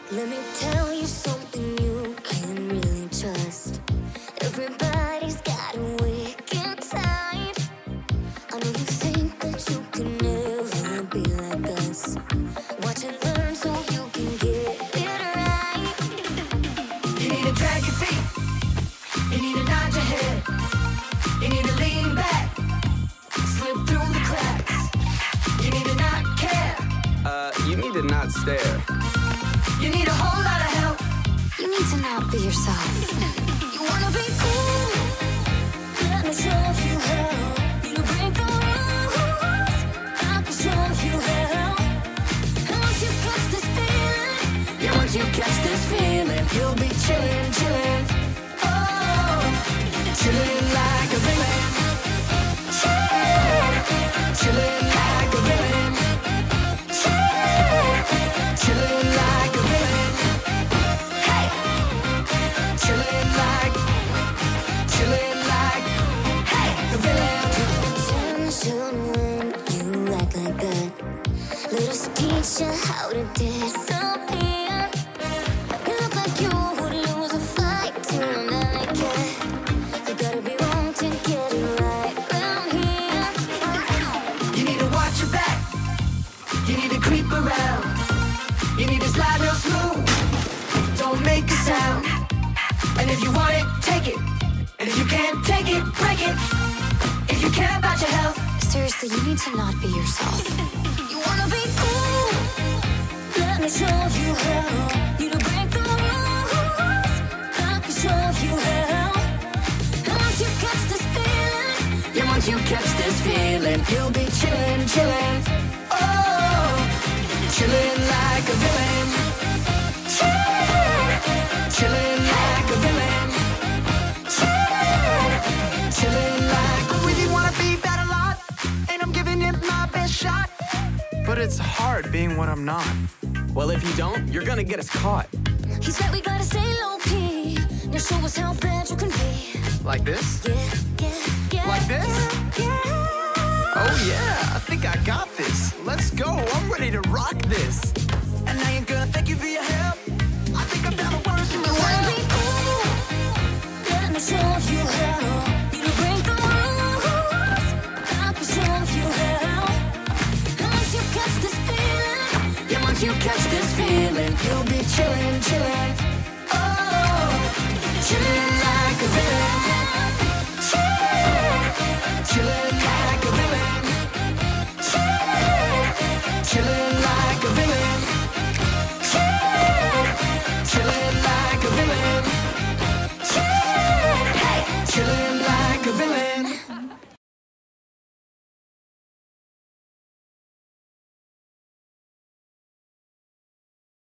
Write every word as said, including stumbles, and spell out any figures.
Let me tell you something you can really trust. Everybody's got a wicked side. I know you think that you can never be like us. Watch and learn so you can get it right. You need to drag your feet. You need to nod your head. You need to lean back. Slip through the cracks. You need to not care. Uh, you need to not stare. You need a whole lot of help. You need to not be yourself. You wanna be cool? Let me show you how. You break the rules. I can show you how. And once you catch this feeling, Yeah, once you catch this feeling, you'll be chillin', chillin'. Oh, chillin' like a villain. Chillin', chillin' like a villain. Chillin', chillin' like a villain. Hey, chillin' like, chillin' like, hey, the villain. attention when you act like that. Let us teach you how to disappear. You look like you would lose a fight tonight, yeah. You gotta be wrong to get it right round here. You need to watch your back. You need to creep around. You need to slide real smooth. Don't make a sound. And if you want it, take it. And if you can't take it, break it. If you care about your health, Seriously, you need to not be yourself. You wanna be cool? Let me show you how. You to break the rules. I can show you how. And once you catch this feeling, yeah, once you catch this feeling, you'll be chillin', chillin'. Oh, chillin' like a villain. Chillin', chillin' like a villain. Chillin', chillin' like. I really wanna be bad a lot, and I'm giving it my best shot. But it's hard being what I'm not. Well, if you don't, you're gonna get us caught. he's right, we gotta stay low key. Now show us how bad you can be. Like this? Yeah, yeah, yeah. Like this? Yeah, yeah. Oh yeah, I think I got this. Let's go, I'm ready to rock this. And I ain't gonna thank you for your help. I think I'm down to worse than You wanna myself. be cool? Let me show you how. You to break the rules. I can show you how. And once you catch this feeling, Yeah, once you catch this feeling, you'll be chillin', chillin'. Oh, chillin' like a villain. Chillin', chillin'